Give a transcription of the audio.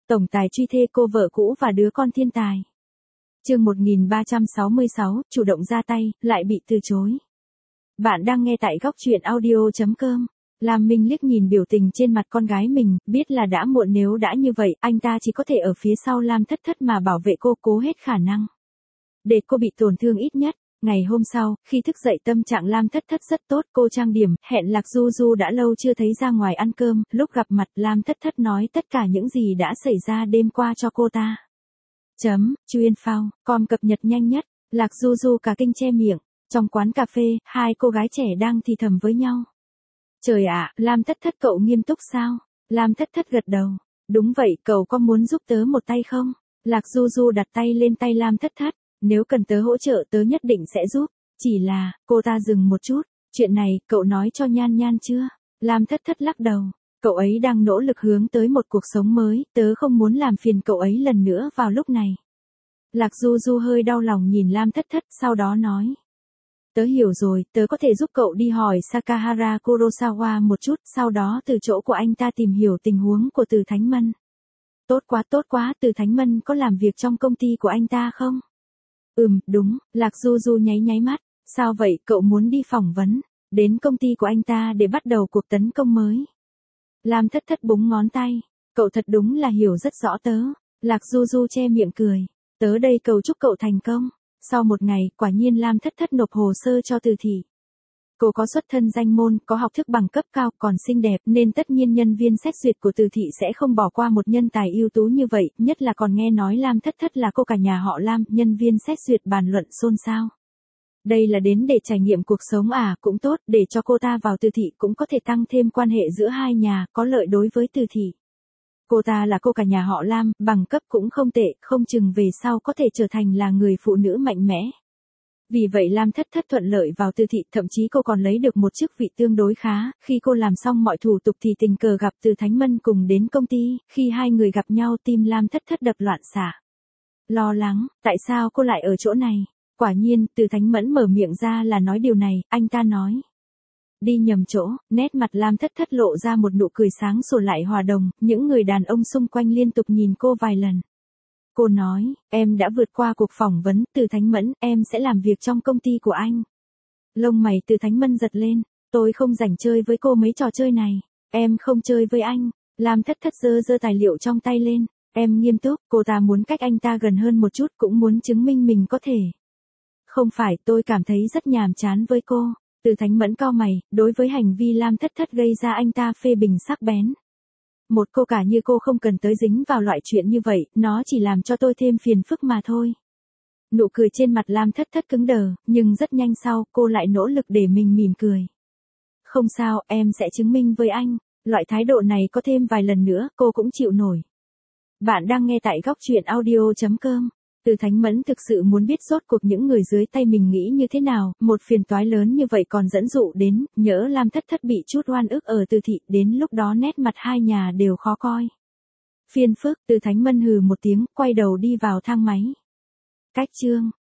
Tổng tài truy thê cô vợ cũ và đứa con thiên tài. Chương 1366, chủ động ra tay, lại bị từ chối. Bạn đang nghe tại góc truyện audio.com. Lam Minh liếc nhìn biểu tình trên mặt con gái mình, biết là đã muộn, nếu đã như vậy, anh ta chỉ có thể ở phía sau Lam Thất Thất mà bảo vệ cô, cố hết khả năng. Để cô bị tổn thương ít nhất. Ngày hôm sau, khi thức dậy tâm trạng Lam Thất Thất rất tốt, cô trang điểm, hẹn Lạc Du Du đã lâu chưa thấy ra ngoài ăn cơm, lúc gặp mặt Lam Thất Thất nói tất cả những gì đã xảy ra đêm qua cho cô ta. Chuyên phao, com cập nhật nhanh nhất, Lạc Du Du cả kinh che miệng, trong quán cà phê, hai cô gái trẻ đang thì thầm với nhau. Trời ạ, Lam Thất Thất cậu nghiêm túc sao? Lam Thất Thất gật đầu. Đúng vậy, cậu có muốn giúp tớ một tay không? Lạc Du Du đặt tay lên tay Lam Thất Thất. Nếu cần tớ hỗ trợ tớ nhất định sẽ giúp. Chỉ là, cô ta dừng một chút. Chuyện này, cậu nói cho Nhan Nhan chưa? Lam Thất Thất lắc đầu. Cậu ấy đang nỗ lực hướng tới một cuộc sống mới, tớ không muốn làm phiền cậu ấy lần nữa vào lúc này. Lạc Du Du hơi đau lòng nhìn Lam Thất Thất, sau đó nói. Tớ hiểu rồi, tớ có thể giúp cậu đi hỏi Sakahara Kurosawa một chút, sau đó từ chỗ của anh ta tìm hiểu tình huống của Từ Thánh Mân. Tốt quá, Từ Thánh Mân có làm việc trong công ty của anh ta không? Đúng, Lạc Du Du nháy mắt. Sao vậy, cậu muốn đi phỏng vấn, đến công ty của anh ta để bắt đầu cuộc tấn công mới? Lam Thất Thất búng ngón tay. Cậu thật đúng là hiểu rất rõ tớ. Lạc Du Du che miệng cười. Tớ đây cầu chúc cậu thành công. Sau một ngày, quả nhiên Lam Thất Thất nộp hồ sơ cho Từ thị. Cô có xuất thân danh môn, có học thức bằng cấp cao, còn xinh đẹp, nên tất nhiên nhân viên xét duyệt của Từ thị sẽ không bỏ qua một nhân tài ưu tú như vậy, nhất là còn nghe nói Lam Thất Thất là cô cả nhà họ Lam, nhân viên xét duyệt bàn luận xôn xao. Đây là đến để trải nghiệm cuộc sống à, cũng tốt, để cho cô ta vào Từ thị cũng có thể tăng thêm quan hệ giữa hai nhà, có lợi đối với Từ thị. Cô ta là cô cả nhà họ Lam, bằng cấp cũng không tệ, không chừng về sau có thể trở thành là người phụ nữ mạnh mẽ. Vì vậy Lam Thất Thất thuận lợi vào Từ thị, thậm chí cô còn lấy được một chức vị tương đối khá, khi cô làm xong mọi thủ tục thì tình cờ gặp Từ Thánh Mân cùng đến công ty, khi hai người gặp nhau tim Lam Thất Thất đập loạn xạ. Lo lắng, tại sao cô lại ở chỗ này? Quả nhiên, Từ Thánh Mẫn mở miệng ra là nói điều này, anh ta nói. Đi nhầm chỗ, nét mặt Lam Thất Thất lộ ra một nụ cười sáng sủa lại hòa đồng, những người đàn ông xung quanh liên tục nhìn cô vài lần. Cô nói, em đã vượt qua cuộc phỏng vấn, Từ Thánh Mẫn, em sẽ làm việc trong công ty của anh. Lông mày Từ Thánh Mân giật lên, tôi không rảnh chơi với cô mấy trò chơi này, em không chơi với anh. Lam Thất Thất giơ tài liệu trong tay lên, em nghiêm túc, cô ta muốn cách anh ta gần hơn một chút, cũng muốn chứng minh mình có thể. Không phải, tôi cảm thấy rất nhàm chán với cô. Từ Thánh Mẫn cau mày, đối với hành vi Lam Thất Thất gây ra anh ta phê bình sắc bén. Một cô cả như cô không cần tới dính vào loại chuyện như vậy, nó chỉ làm cho tôi thêm phiền phức mà thôi. Nụ cười trên mặt Lam Thất Thất cứng đờ, nhưng rất nhanh sau, cô lại nỗ lực để mình mỉm cười. Không sao, em sẽ chứng minh với anh, loại thái độ này có thêm vài lần nữa, cô cũng chịu nổi. Bạn đang nghe tại góc truyện audio.com. Từ Thánh Mẫn thực sự muốn biết rốt cuộc những người dưới tay mình nghĩ như thế nào, một phiền toái lớn như vậy còn dẫn dụ đến, nhỡ Lam Thất Thất bị chút oan ức ở Từ thị, đến lúc đó nét mặt hai nhà đều khó coi. Phiền phức, Từ Thánh Mân hừ một tiếng, quay đầu đi vào thang máy. Cách chương